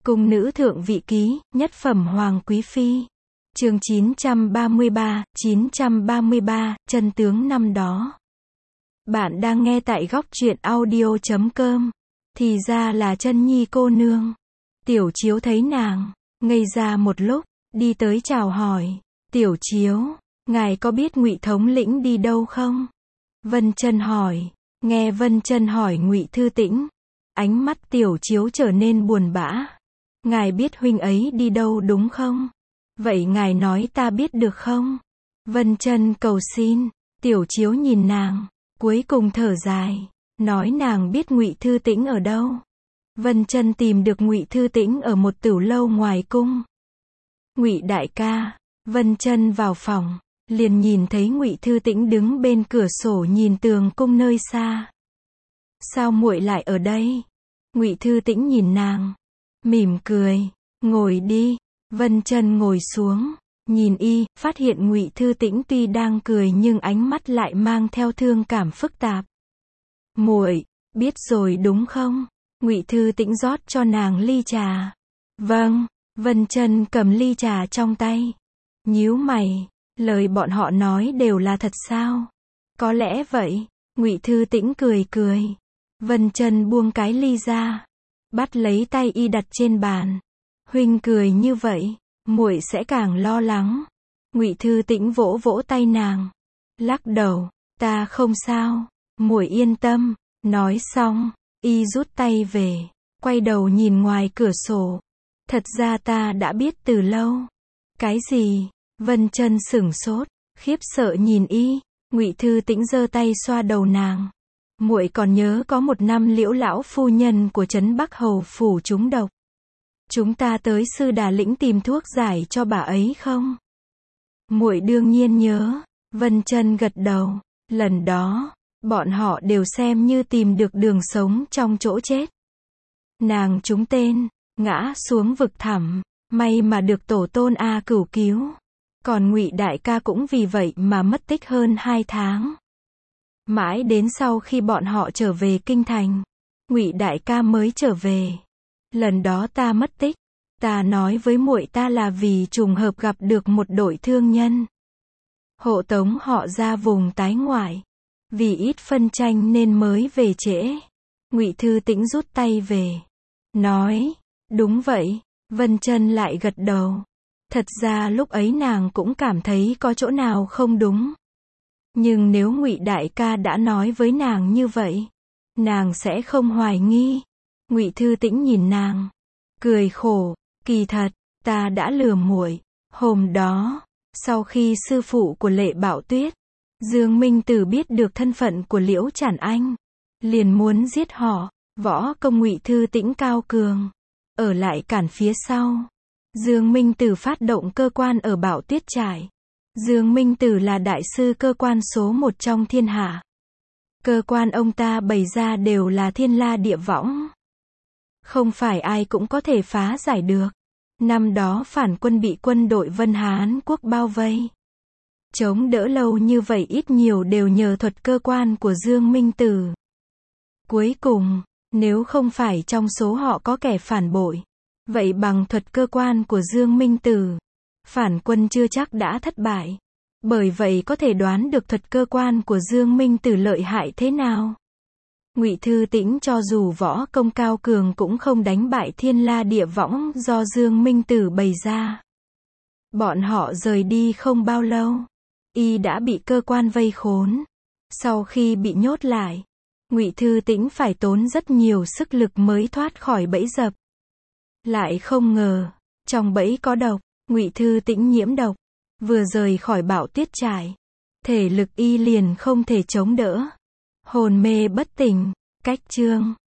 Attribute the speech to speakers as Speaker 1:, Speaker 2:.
Speaker 1: Cung nữ thượng vị ký, nhất phẩm hoàng quý phi. Chương 933, chân tướng năm đó. Bạn đang nghe tại góc truyện audio.com. Thì ra là Chân Nhi cô nương. Tiểu Chiếu thấy nàng, ngây ra một lúc, đi tới chào hỏi. Tiểu Chiếu, ngài có biết Ngụy thống lĩnh đi đâu không? Vân Chân hỏi. Nghe Vân Chân hỏi Ngụy Thư Tĩnh, ánh mắt Tiểu Chiếu trở nên buồn bã. Ngài biết huynh ấy đi đâu đúng không? Vậy ngài nói ta biết được không? Vân Chân cầu xin. Tiểu Chiếu nhìn nàng, cuối cùng thở dài, nói nàng biết Ngụy Thư Tĩnh ở đâu. Vân Chân tìm được Ngụy Thư Tĩnh ở một tửu lâu ngoài cung. Ngụy đại ca. Vân Chân vào phòng, liền nhìn thấy Ngụy Thư Tĩnh đứng bên cửa sổ nhìn tường cung nơi xa. Sao muội lại ở đây? Ngụy Thư Tĩnh nhìn nàng, mỉm cười. Ngồi đi. Vân Chân ngồi xuống, nhìn y, phát hiện Ngụy Thư Tĩnh tuy đang cười nhưng ánh mắt lại mang theo thương cảm phức tạp. Muội biết rồi đúng không? Ngụy Thư Tĩnh rót cho nàng ly trà. Vâng. Vân Chân cầm ly trà trong tay, nhíu mày, lời bọn họ nói đều là thật sao? Có lẽ vậy. Ngụy Thư Tĩnh cười cười. Vân Chân buông cái ly ra, bắt lấy tay y đặt trên bàn. Huynh cười như vậy, muội sẽ càng lo lắng. Ngụy Thư Tĩnh vỗ vỗ tay nàng, lắc đầu, ta không sao, muội yên tâm. Nói xong, y rút tay về, quay đầu nhìn ngoài cửa sổ. Thật ra ta đã biết từ lâu. Cái gì? Vân Chân sửng sốt, khiếp sợ nhìn y. Ngụy Thư Tĩnh giơ tay xoa đầu nàng. Muội còn nhớ có một năm Liễu lão phu nhân của trấn Bắc Hầu phủ trúng độc. Chúng ta tới Sư Đà Lĩnh tìm thuốc giải cho bà ấy không? Muội đương nhiên nhớ. Vân Chân gật đầu. Lần đó, bọn họ đều xem như tìm được đường sống trong chỗ chết. Nàng trúng tên, ngã xuống vực thẳm, may mà được tổ tôn A Cửu cứu. Còn Ngụy đại ca cũng vì vậy mà mất tích hơn 2 tháng. Mãi đến sau khi bọn họ trở về kinh thành, Ngụy đại ca mới trở về. Lần đó ta mất tích, ta nói với muội ta là vì trùng hợp gặp được một đội thương nhân. Hộ tống họ ra vùng tái ngoại. Vì ít phân tranh nên mới về trễ. Ngụy Thư Tĩnh rút tay về, nói, đúng vậy. Vân Chân lại gật đầu. Thật ra lúc ấy nàng cũng cảm thấy có chỗ nào không đúng. Nhưng nếu Ngụy đại ca đã nói với nàng như vậy, nàng sẽ không hoài nghi. Ngụy Thư Tĩnh nhìn nàng, cười khổ, kỳ thật, ta đã lừa muội. Hôm đó, sau khi sư phụ của Lệ Bảo Tuyết, Dương Minh Tử biết được thân phận của Liễu Trản Anh, liền muốn giết họ. Võ công Ngụy Thư Tĩnh cao cường, ở lại cản phía sau. Dương Minh Tử phát động cơ quan ở Bảo Tuyết trại. Dương Minh Tử là đại sư cơ quan số 1 trong thiên hạ. Cơ quan ông ta bày ra đều là thiên la địa võng. Không phải ai cũng có thể phá giải được. Năm đó phản quân bị quân đội Vân Hán quốc bao vây. Chống đỡ lâu như vậy ít nhiều đều nhờ thuật cơ quan của Dương Minh Tử. Cuối cùng, nếu không phải trong số họ có kẻ phản bội, vậy bằng thuật cơ quan của Dương Minh Tử, phản quân chưa chắc đã thất bại. Bởi vậy có thể đoán được thuật cơ quan của Dương Minh Tử lợi hại thế nào. Ngụy Thư Tĩnh cho dù võ công cao cường cũng không đánh bại thiên la địa võng do Dương Minh Tử bày ra. Bọn họ rời đi không bao lâu, y đã bị cơ quan vây khốn. Sau khi bị nhốt lại, Ngụy Thư Tĩnh phải tốn rất nhiều sức lực mới thoát khỏi bẫy dập. Lại không ngờ, trong bẫy có độc. Ngụy Thư Tĩnh nhiễm độc, vừa rời khỏi Bảo Tuyết trại, thể lực y liền không thể chống đỡ, hồn mê bất tỉnh. Cách chương